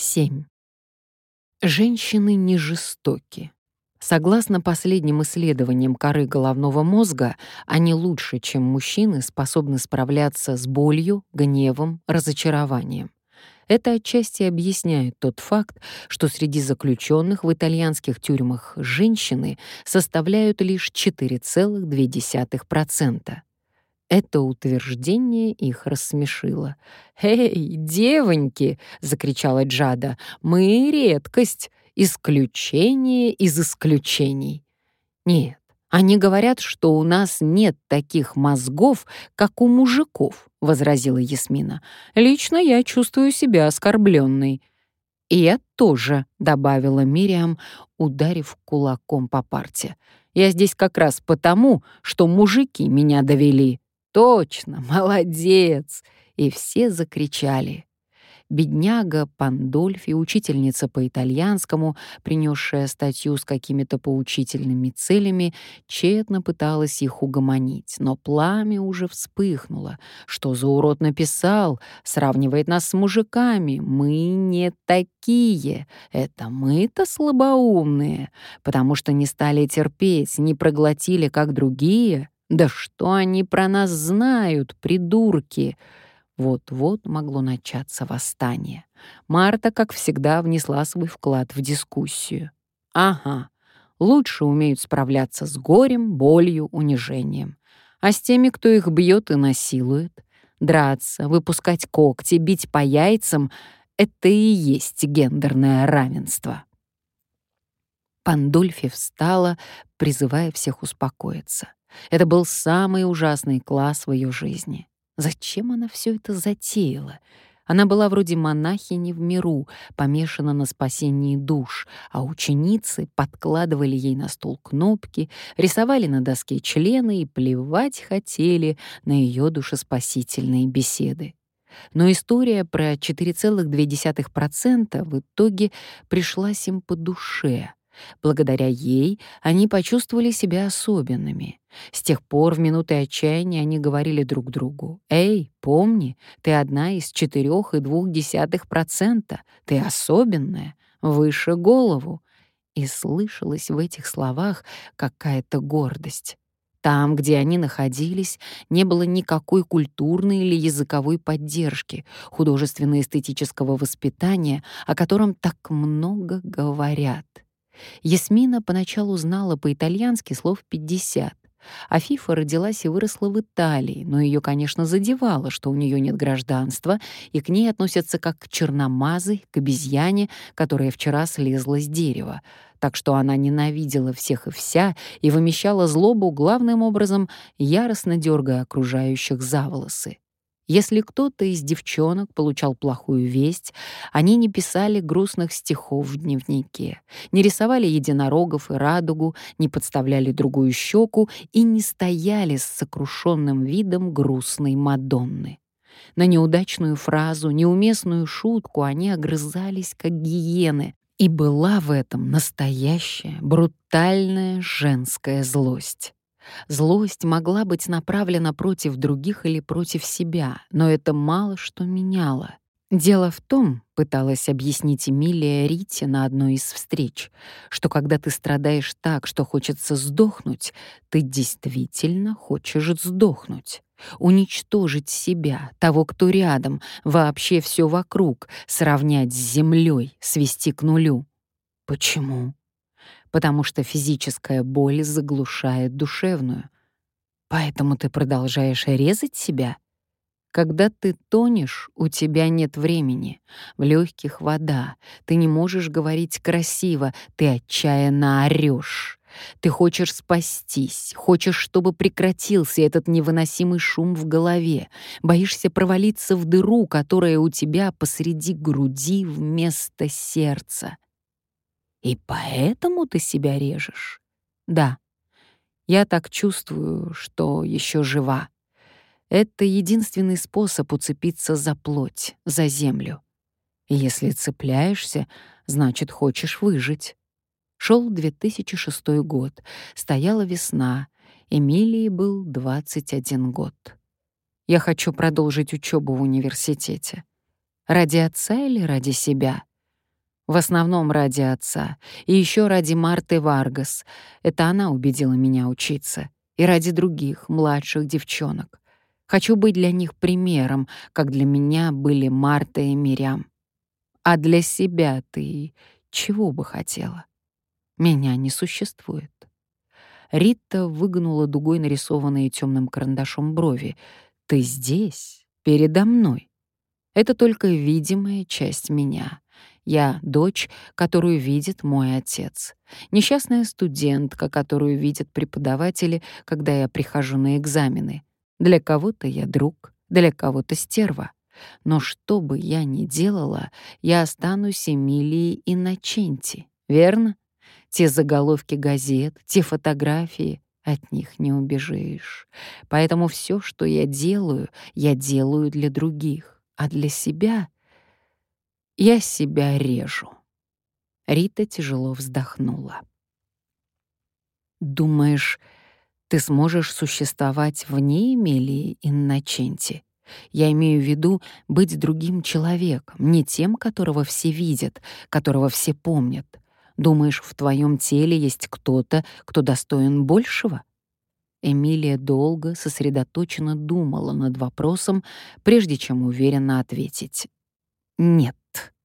7. Женщины не жестоки. Согласно последним исследованиям коры головного мозга, они лучше, чем мужчины, способны справляться с болью, гневом, разочарованием. Это отчасти объясняет тот факт, что среди заключенных в итальянских тюрьмах женщины составляют лишь 4,2%. Это утверждение их рассмешило. «Эй, девоньки!» — закричала Джада. «Мы — редкость, исключение из исключений». «Нет, они говорят, что у нас нет таких мозгов, как у мужиков», — возразила Ясмина. «Лично я чувствую себя оскорбленной». «И я тоже», — добавила Мириам, ударив кулаком по парте. «Я здесь как раз потому, что мужики меня довели». «Точно, молодец!» И все закричали. Бедняга Пандольфи, учительница по итальянскому, принесшая статью с какими-то поучительными целями, тщетно пыталась их угомонить, но пламя уже вспыхнуло. Что за урод написал? Сравнивает нас с мужиками. Мы не такие. Это мы-то слабоумные, потому что не стали терпеть, не проглотили, как другие. Да что они про нас знают, придурки? Вот-вот могло начаться восстание. Марта, как всегда, внесла свой вклад в дискуссию. Ага, лучше умеют справляться с горем, болью, унижением. А с теми, кто их бьет и насилует, драться, выпускать когти, бить по яйцам — это и есть гендерное равенство. Пандольфи встала, призывая всех успокоиться. Это был самый ужасный класс в ее жизни. Зачем она все это затеяла? Она была вроде монахини в миру, помешана на спасении душ, а ученицы подкладывали ей на стол кнопки, рисовали на доске члены и плевать хотели на ее душеспасительные беседы. Но история про 4,2% в итоге пришлась им по душе. Благодаря ей они почувствовали себя особенными. С тех пор в минуты отчаяния они говорили друг другу: «Эй, помни, ты одна из 4,2%, ты особенная, выше голову». И слышалась в этих словах какая-то гордость. Там, где они находились, не было никакой культурной или языковой поддержки, художественно-эстетического воспитания, о котором так много говорят. Ясмина поначалу знала по-итальянски слов 50. Афифа родилась и выросла в Италии, но ее, конечно, задевало, что у нее нет гражданства, и к ней относятся как к черномазой, к обезьяне, которая вчера слезла с дерева. Так что она ненавидела всех и вся и вымещала злобу главным образом, яростно дергая окружающих за волосы. Если кто-то из девчонок получал плохую весть, они не писали грустных стихов в дневнике, не рисовали единорогов и радугу, не подставляли другую щеку и не стояли с сокрушенным видом грустной Мадонны. На неудачную фразу, неуместную шутку они огрызались, как гиены, и была в этом настоящая, брутальная женская злость. Злость могла быть направлена против других или против себя, но это мало что меняло. Дело в том, пыталась объяснить Эмилия Рите на одной из встреч, что когда ты страдаешь так, что хочется сдохнуть, ты действительно хочешь сдохнуть. Уничтожить себя, того, кто рядом, вообще все вокруг, сравнять с землей, свести к нулю. Почему? Потому что физическая боль заглушает душевную. Поэтому ты продолжаешь резать себя? Когда ты тонешь, у тебя нет времени. В легких вода. Ты не можешь говорить красиво, ты отчаянно орешь. Ты хочешь спастись, хочешь, чтобы прекратился этот невыносимый шум в голове. Боишься провалиться в дыру, которая у тебя посреди груди вместо сердца. И поэтому ты себя режешь? Да, я так чувствую, что еще жива. Это единственный способ уцепиться за плоть, за землю. И если цепляешься, значит, хочешь выжить. Шел 2006 год, стояла весна, Эмилии был 21 год. Я хочу продолжить учебу в университете. Ради отца или ради себя? В основном ради отца. И еще ради Марты Варгас. Это она убедила меня учиться. И ради других, младших девчонок. Хочу быть для них примером, как для меня были Марта и Мирям. А для себя ты чего бы хотела? Меня не существует. Рита выгнула дугой нарисованные темным карандашом брови. Ты здесь, передо мной. Это только видимая часть меня. Я — дочь, которую видит мой отец. Несчастная студентка, которую видят преподаватели, когда я прихожу на экзамены. Для кого-то я друг, для кого-то стерва. Но что бы я ни делала, я останусь Эмилией Инноченти, верно? Те заголовки газет, те фотографии — от них не убежишь. Поэтому все, что я делаю для других, а для себя я себя режу. Рита тяжело вздохнула. Думаешь, ты сможешь существовать вне Эмилии Инноченти? Я имею в виду быть другим человеком, не тем, которого все видят, которого все помнят. Думаешь, в твоем теле есть кто-то, кто достоин большего? Эмилия долго, сосредоточенно думала над вопросом, прежде чем уверенно ответить «нет».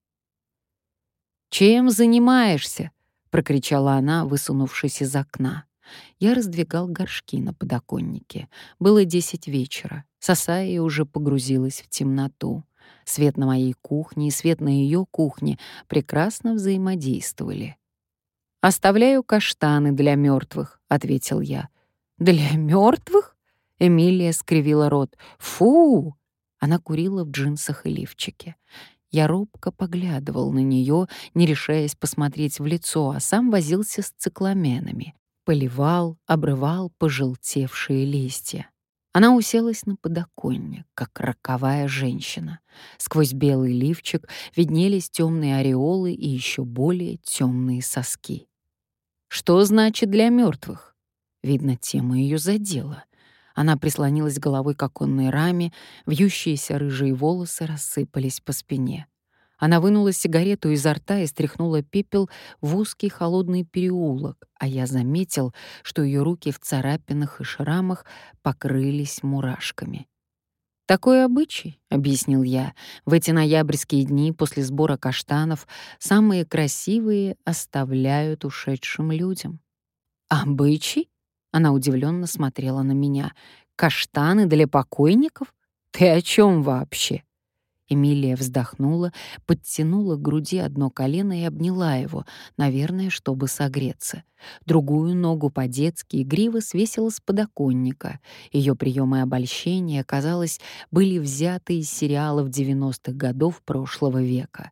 «Чем занимаешься?» — прокричала она, высунувшись из окна. Я раздвигал горшки на подоконнике. Было 10 вечера. Сасаи уже погрузилась в темноту. Свет на моей кухне и свет на ее кухне прекрасно взаимодействовали. «Оставляю каштаны для мертвых», — ответил я. «Для мертвых?» — Эмилия скривила рот. «Фу!» Она курила в джинсах и лифчике. Я робко поглядывал на нее, не решаясь посмотреть в лицо, а сам возился с цикламенами. Поливал, обрывал пожелтевшие листья. Она уселась на подоконник, как роковая женщина. Сквозь белый лифчик виднелись темные ореолы и еще более темные соски. «Что значит для мертвых?» Видно, тема ее задела. Она прислонилась головой к оконной раме, вьющиеся рыжие волосы рассыпались по спине. Она вынула сигарету изо рта и стряхнула пепел в узкий холодный переулок, а я заметил, что ее руки в царапинах и шрамах покрылись мурашками. «Такой обычай», — объяснил я, — «в эти ноябрьские дни после сбора каштанов самые красивые оставляют ушедшим людям». «Обычай?» — она удивленно смотрела на меня. «Каштаны для покойников? Ты о чем вообще?» Эмилия вздохнула, подтянула к груди одно колено и обняла его, наверное, чтобы согреться. Другую ногу по-детски игриво свесила с подоконника. Ее приемы обольщения, казалось, были взяты из сериалов 90-х годов прошлого века.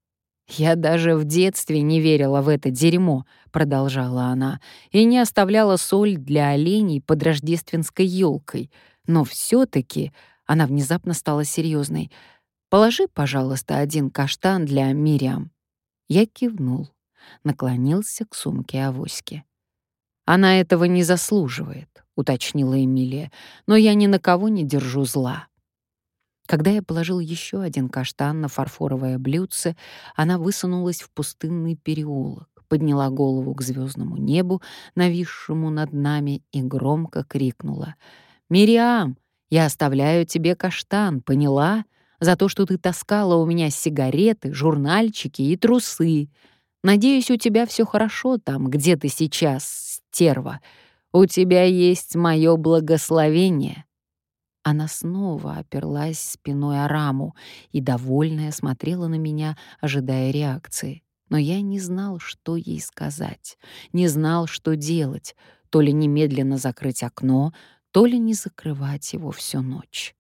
«Я даже в детстве не верила в это дерьмо», — продолжала она, «и не оставляла соль для оленей под рождественской елкой. Но все-таки...» — она внезапно стала серьезной. «Положи, пожалуйста, один каштан для Мириам». Я кивнул, наклонился к сумке авоськи. «Она этого не заслуживает», — уточнила Эмилия, «но я ни на кого не держу зла». Когда я положил еще один каштан на фарфоровое блюдце, она высунулась в пустынный переулок, подняла голову к звездному небу, нависшему над нами, и громко крикнула: «Мириам, я оставляю тебе каштан, поняла? За то, что ты таскала у меня сигареты, журнальчики и трусы. Надеюсь, у тебя все хорошо там, где ты сейчас, стерва. У тебя есть мое благословение». Она снова оперлась спиной о раму и, довольная, смотрела на меня, ожидая реакции. Но я не знал, что ей сказать, не знал, что делать, то ли немедленно закрыть окно, то ли не закрывать его всю ночь.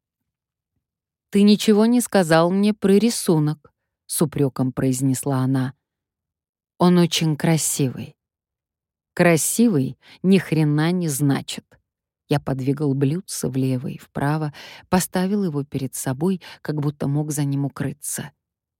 «Ты ничего не сказал мне про рисунок», — с упреком произнесла она. «Он очень красивый». «Красивый ни хрена не значит». Я подвигал блюдце влево и вправо, поставил его перед собой, как будто мог за ним укрыться.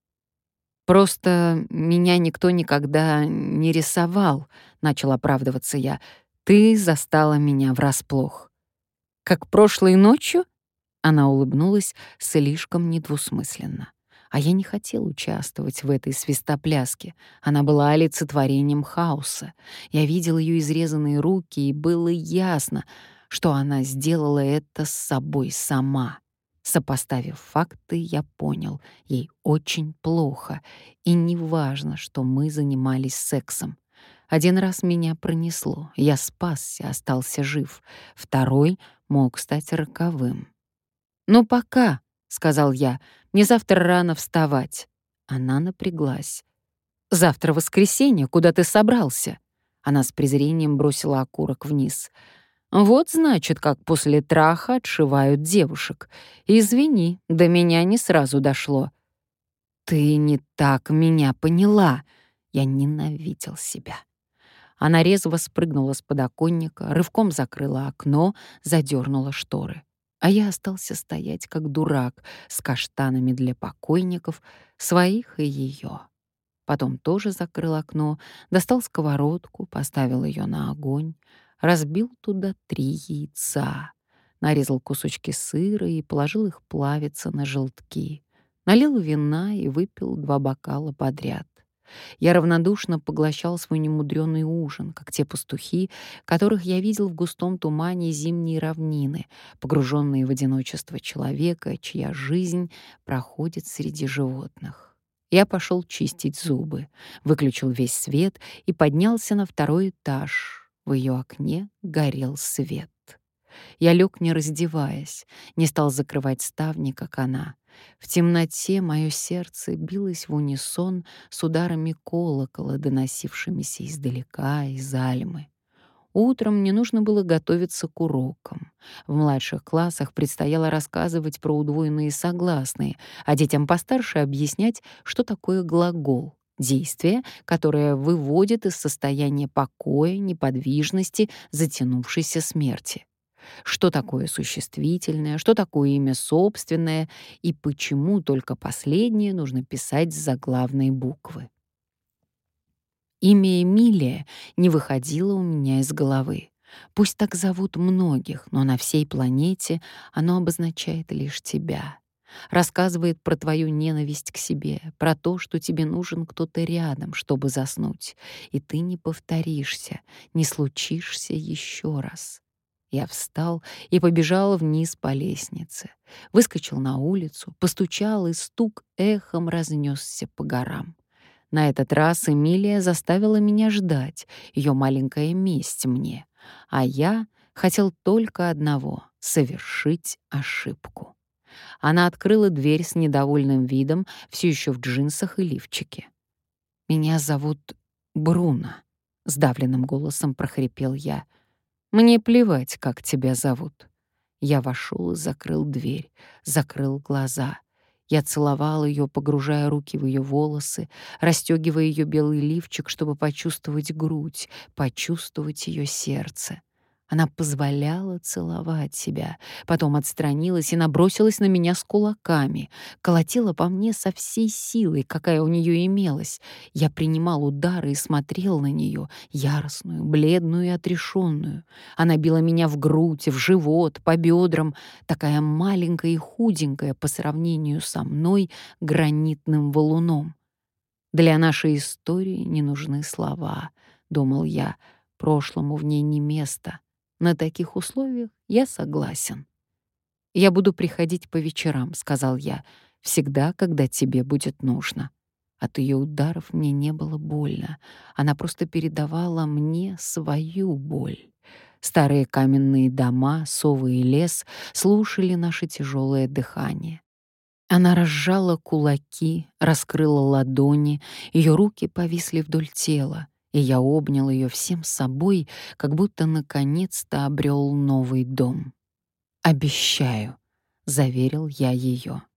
«Просто меня никто никогда не рисовал», — начал оправдываться я. «Ты застала меня врасплох». «Как прошлой ночью?» Она улыбнулась слишком недвусмысленно. А я не хотел участвовать в этой свистопляске. Она была олицетворением хаоса. Я видел ее изрезанные руки, и было ясно, что она сделала это с собой сама. Сопоставив факты, я понял, ей очень плохо, и неважно, что мы занимались сексом. Один раз меня пронесло, я спасся, остался жив. Второй мог стать роковым. «Ну, пока», — сказал я, — «мне завтра рано вставать». Она напряглась. «Завтра воскресенье, куда ты собрался?» Она с презрением бросила окурок вниз. «Вот, значит, как после траха отшивают девушек. Извини, до меня не сразу дошло». «Ты не так меня поняла». Я ненавидел себя. Она резво спрыгнула с подоконника, рывком закрыла окно, задернула шторы. А я остался стоять, как дурак, с каштанами для покойников, своих и ее. Потом тоже закрыл окно, достал сковородку, поставил ее на огонь, разбил туда 3 яйца, нарезал кусочки сыра и положил их плавиться на желтки, налил вина и выпил 2 бокала подряд. Я равнодушно поглощал свой немудрёный ужин, как те пастухи, которых я видел в густом тумане зимней равнины, погруженные в одиночество человека, чья жизнь проходит среди животных. Я пошел чистить зубы, выключил весь свет и поднялся на 2-й этаж. В ее окне горел свет. Я лег, не раздеваясь, не стал закрывать ставни, как она. В темноте мое сердце билось в унисон с ударами колокола, доносившимися издалека, из Альмы. Утром мне нужно было готовиться к урокам. В младших классах предстояло рассказывать про удвоенные согласные, а детям постарше объяснять, что такое глагол — действие, которое выводит из состояния покоя, неподвижности, затянувшейся смерти. Что такое существительное, что такое имя собственное и почему только последнее нужно писать с заглавной буквы. Имя Эмилия не выходило у меня из головы. Пусть так зовут многих, но на всей планете оно обозначает лишь тебя. Рассказывает про твою ненависть к себе, про то, что тебе нужен кто-то рядом, чтобы заснуть, и ты не повторишься, не случишься еще раз. Я встал и побежал вниз по лестнице. Выскочил на улицу, постучал, и стук эхом разнесся по горам. На этот раз Эмилия заставила меня ждать, ее маленькая месть мне. А я хотел только одного — совершить ошибку. Она открыла дверь с недовольным видом, все еще в джинсах и лифчике. «Меня зовут Бруно», — сдавленным голосом прохрипел я. «Мне плевать, как тебя зовут». Я вошел и закрыл дверь, закрыл глаза. Я целовал ее, погружая руки в ее волосы, расстегивая ее белый лифчик, чтобы почувствовать грудь, почувствовать ее сердце. Она позволяла целовать себя, потом отстранилась и набросилась на меня с кулаками, колотила по мне со всей силой, какая у нее имелась. Я принимал удары и смотрел на нее, яростную, бледную и отрешенную. Она била меня в грудь, в живот, по бедрам, такая маленькая и худенькая по сравнению со мной гранитным валуном. «Для нашей истории не нужны слова», — думал я, — «прошлому в ней не место». На таких условиях я согласен. «Я буду приходить по вечерам», — сказал я, — «всегда, когда тебе будет нужно». От ее ударов мне не было больно. Она просто передавала мне свою боль. Старые каменные дома, совы и лес слушали наше тяжелое дыхание. Она разжала кулаки, раскрыла ладони, ее руки повисли вдоль тела, и я обнял ее всем собой, как будто наконец-то обрел новый дом. «Обещаю», — заверил я ее.